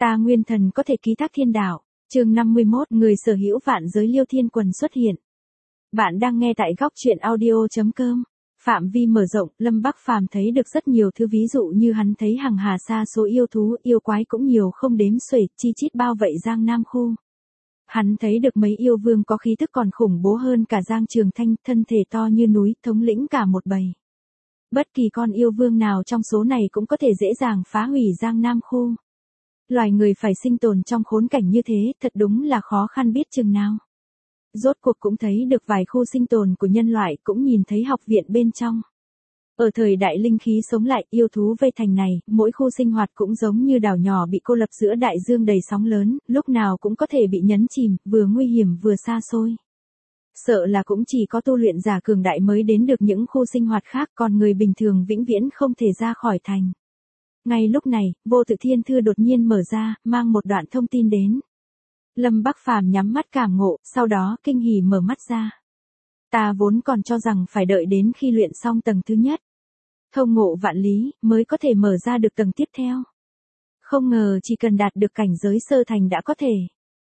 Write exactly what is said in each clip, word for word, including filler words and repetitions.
Ta nguyên thần có thể ký thác thiên đạo. Chương năm mươi mốt, người sở hữu vạn giới Liêu Thiên Quần xuất hiện. Bạn đang nghe tại góc truyện audio chấm com. Phạm vi mở rộng, Lâm Bắc Phàm thấy được rất nhiều thứ, ví dụ như hắn thấy hằng hà sa số yêu thú, yêu quái cũng nhiều không đếm xuể, chi chít bao vậy Giang Nam khu. Hắn thấy được mấy yêu vương có khí thức còn khủng bố hơn cả Giang Trường Thanh, thân thể to như núi, thống lĩnh cả một bầy. Bất kỳ con yêu vương nào trong số này cũng có thể dễ dàng phá hủy Giang Nam khu. Loài người phải sinh tồn trong khốn cảnh như thế, thật đúng là khó khăn biết chừng nào. Rốt cuộc cũng thấy được vài khu sinh tồn của nhân loại, cũng nhìn thấy học viện bên trong. Ở thời đại linh khí sống lại, yêu thú vây thành này, mỗi khu sinh hoạt cũng giống như đảo nhỏ bị cô lập giữa đại dương đầy sóng lớn, lúc nào cũng có thể bị nhấn chìm, vừa nguy hiểm vừa xa xôi. Sợ là cũng chỉ có tu luyện giả cường đại mới đến được những khu sinh hoạt khác, còn người bình thường vĩnh viễn không thể ra khỏi thành. Ngay lúc này, Vô Tự Thiên Thư đột nhiên mở ra, mang một đoạn thông tin đến. Lâm Bắc Phàm nhắm mắt cảm ngộ, sau đó kinh hỉ mở mắt ra. Ta vốn còn cho rằng phải đợi đến khi luyện xong tầng thứ nhất, thông ngộ vạn lý, mới có thể mở ra được tầng tiếp theo. Không ngờ chỉ cần đạt được cảnh giới sơ thành đã có thể.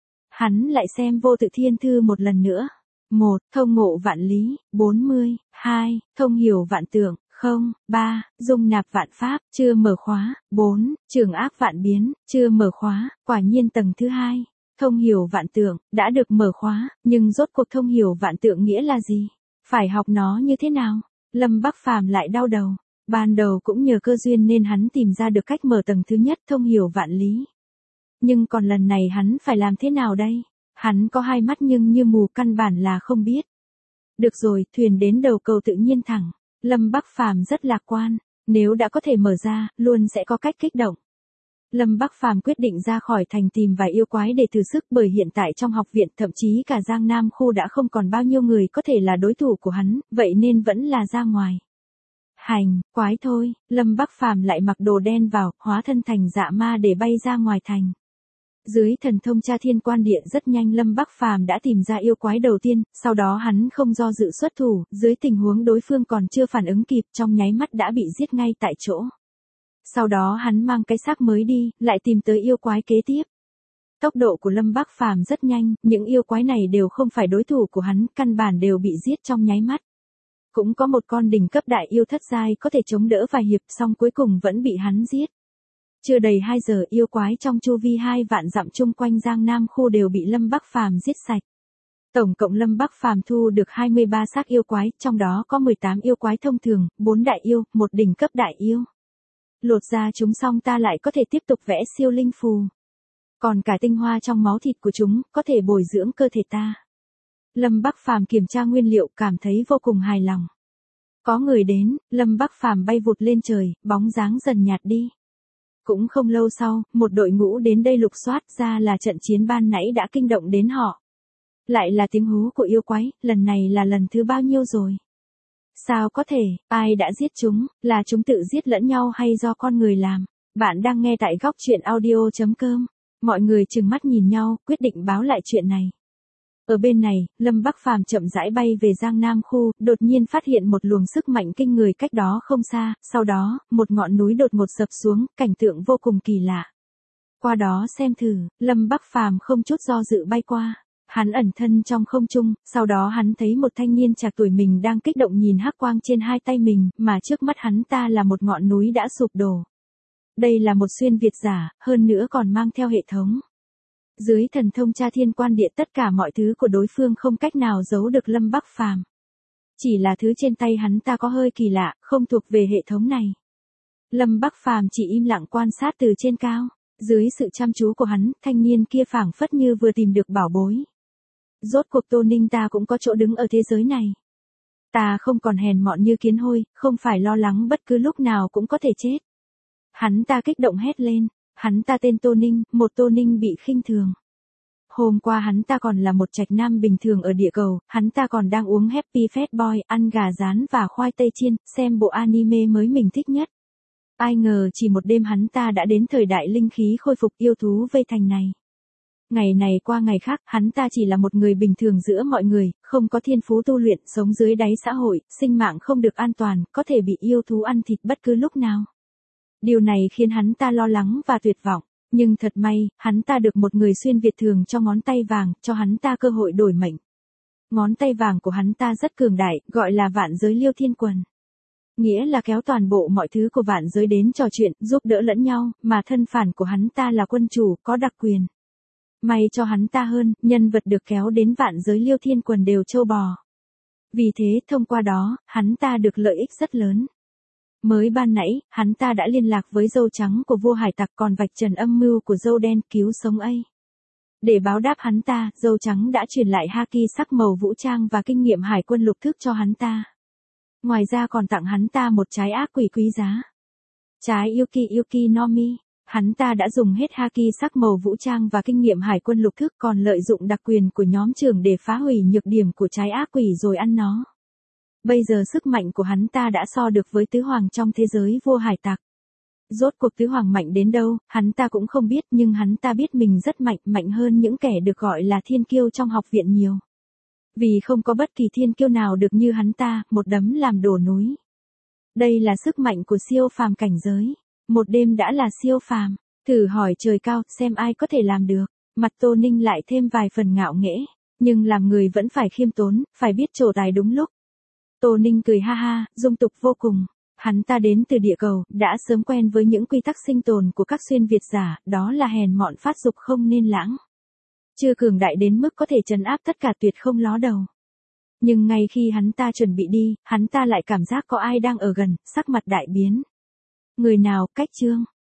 Hắn lại xem Vô Tự Thiên Thư một lần nữa. một. Thông ngộ vạn lý, bốn mươi. hai. Thông hiểu vạn tượng. Không, ba, dung nạp vạn pháp, chưa mở khóa, bốn, trường ác vạn biến, chưa mở khóa, quả nhiên tầng thứ hai, thông hiểu vạn tượng, đã được mở khóa, nhưng rốt cuộc thông hiểu vạn tượng nghĩa là gì? Phải học nó như thế nào? Lâm Bắc Phàm lại đau đầu, ban đầu cũng nhờ cơ duyên nên hắn tìm ra được cách mở tầng thứ nhất thông hiểu vạn lý. Nhưng còn lần này hắn phải làm thế nào đây? Hắn có hai mắt nhưng như mù, căn bản là không biết. Được rồi, thuyền đến đầu cầu tự nhiên thẳng. Lâm Bắc Phàm rất lạc quan, nếu đã có thể mở ra, luôn sẽ có cách kích động. Lâm Bắc Phàm quyết định ra khỏi thành tìm vài yêu quái để thử sức, bởi hiện tại trong học viện thậm chí cả Giang Nam khu đã không còn bao nhiêu người có thể là đối thủ của hắn, vậy nên vẫn là ra ngoài. Hành, quái thôi, Lâm Bắc Phàm lại mặc đồ đen vào, hóa thân thành dạ ma để bay ra ngoài thành. Dưới thần thông tra thiên quan địa rất nhanh Lâm Bắc Phàm đã tìm ra yêu quái đầu tiên, sau đó hắn không do dự xuất thủ, dưới tình huống đối phương còn chưa phản ứng kịp, trong nháy mắt đã bị giết ngay tại chỗ. Sau đó hắn mang cái xác mới đi, lại tìm tới yêu quái kế tiếp. Tốc độ của Lâm Bắc Phàm rất nhanh, những yêu quái này đều không phải đối thủ của hắn, căn bản đều bị giết trong nháy mắt. Cũng có một con đỉnh cấp đại yêu thất giai có thể chống đỡ vài hiệp, xong cuối cùng vẫn bị hắn giết. Chưa đầy hai giờ, yêu quái trong chu vi hai vạn dặm chung quanh Giang Nam khu đều bị Lâm Bắc Phàm giết sạch. Tổng cộng Lâm Bắc Phàm thu được hai mươi ba xác yêu quái, trong đó có mười tám yêu quái thông thường, bốn đại yêu, một đỉnh cấp đại yêu. Lột ra chúng xong ta lại có thể tiếp tục vẽ siêu linh phù. Còn cả tinh hoa trong máu thịt của chúng, có thể bồi dưỡng cơ thể ta. Lâm Bắc Phàm kiểm tra nguyên liệu, cảm thấy vô cùng hài lòng. Có người đến, Lâm Bắc Phàm bay vụt lên trời, bóng dáng dần nhạt đi. Cũng không lâu sau, một đội ngũ đến đây lục soát, ra là trận chiến ban nãy đã kinh động đến họ. Lại là tiếng hú của yêu quái, lần này là lần thứ bao nhiêu rồi? Sao có thể, ai đã giết chúng, là chúng tự giết lẫn nhau hay do con người làm? Bạn đang nghe tại góc truyện audio chấm com. Mọi người trừng mắt nhìn nhau, quyết định báo lại chuyện này. Ở bên này, Lâm Bắc Phàm chậm rãi bay về Giang Nam khu, đột nhiên phát hiện một luồng sức mạnh kinh người cách đó không xa, sau đó, một ngọn núi đột ngột sập xuống, cảnh tượng vô cùng kỳ lạ. Qua đó xem thử, Lâm Bắc Phàm không chút do dự bay qua. Hắn ẩn thân trong không trung, sau đó hắn thấy một thanh niên trạc tuổi mình đang kích động nhìn hắc quang trên hai tay mình, mà trước mắt hắn ta là một ngọn núi đã sụp đổ. Đây là một xuyên Việt giả, hơn nữa còn mang theo hệ thống. Dưới thần thông tra thiên quan địa tất cả mọi thứ của đối phương không cách nào giấu được Lâm Bắc Phàm. Chỉ là thứ trên tay hắn ta có hơi kỳ lạ, không thuộc về hệ thống này. Lâm Bắc Phàm chỉ im lặng quan sát từ trên cao. Dưới sự chăm chú của hắn, thanh niên kia phảng phất như vừa tìm được bảo bối. Rốt cuộc Tô Ninh ta cũng có chỗ đứng ở thế giới này. Ta không còn hèn mọn như kiến hôi, không phải lo lắng bất cứ lúc nào cũng có thể chết. Hắn ta kích động hét lên. Hắn ta tên Tô Ninh, một Tô Ninh bị khinh thường. Hôm qua hắn ta còn là một trạch nam bình thường ở địa cầu, hắn ta còn đang uống Happy Fat Boy, ăn gà rán và khoai tây chiên, xem bộ anime mới mình thích nhất. Ai ngờ chỉ một đêm hắn ta đã đến thời đại linh khí khôi phục, yêu thú vây thành này. Ngày này qua ngày khác, hắn ta chỉ là một người bình thường giữa mọi người, không có thiên phú tu luyện, sống dưới đáy xã hội, sinh mạng không được an toàn, có thể bị yêu thú ăn thịt bất cứ lúc nào. Điều này khiến hắn ta lo lắng và tuyệt vọng. Nhưng thật may, hắn ta được một người xuyên Việt thường cho ngón tay vàng, cho hắn ta cơ hội đổi mệnh. Ngón tay vàng của hắn ta rất cường đại, gọi là vạn giới liêu thiên quần. Nghĩa là kéo toàn bộ mọi thứ của vạn giới đến trò chuyện, giúp đỡ lẫn nhau, mà thân phản của hắn ta là quân chủ, có đặc quyền. May cho hắn ta hơn, nhân vật được kéo đến vạn giới liêu thiên quần đều trâu bò. Vì thế, thông qua đó, hắn ta được lợi ích rất lớn. Mới ban nãy, hắn ta đã liên lạc với dâu trắng của vua hải tặc còn vạch trần âm mưu của dâu đen cứu sống A. Để báo đáp hắn ta, dâu trắng đã truyền lại haki sắc màu vũ trang và kinh nghiệm hải quân lục thức cho hắn ta. Ngoài ra còn tặng hắn ta một trái ác quỷ quý giá. Trái Yuki Yuki no Mi. Hắn ta đã dùng hết haki sắc màu vũ trang và kinh nghiệm hải quân lục thức còn lợi dụng đặc quyền của nhóm trưởng để phá hủy nhược điểm của trái ác quỷ rồi ăn nó. Bây giờ sức mạnh của hắn ta đã so được với tứ hoàng trong thế giới vua hải tặc. Rốt cuộc tứ hoàng mạnh đến đâu, hắn ta cũng không biết nhưng hắn ta biết mình rất mạnh, mạnh hơn những kẻ được gọi là thiên kiêu trong học viện nhiều. Vì không có bất kỳ thiên kiêu nào được như hắn ta, một đấm làm đổ núi. Đây là sức mạnh của siêu phàm cảnh giới. Một đêm đã là siêu phàm, thử hỏi trời cao, xem ai có thể làm được. Mặt Tô Ninh lại thêm vài phần ngạo nghễ, nhưng làm người vẫn phải khiêm tốn, phải biết trổ tài đúng lúc. Tô Ninh cười ha ha, dung tục vô cùng. Hắn ta đến từ địa cầu, đã sớm quen với những quy tắc sinh tồn của các xuyên Việt giả, đó là hèn mọn phát dục không nên lãng. Chưa cường đại đến mức có thể trấn áp tất cả tuyệt không ló đầu. Nhưng ngay khi hắn ta chuẩn bị đi, hắn ta lại cảm giác có ai đang ở gần, sắc mặt đại biến. Người nào, Cách Trương.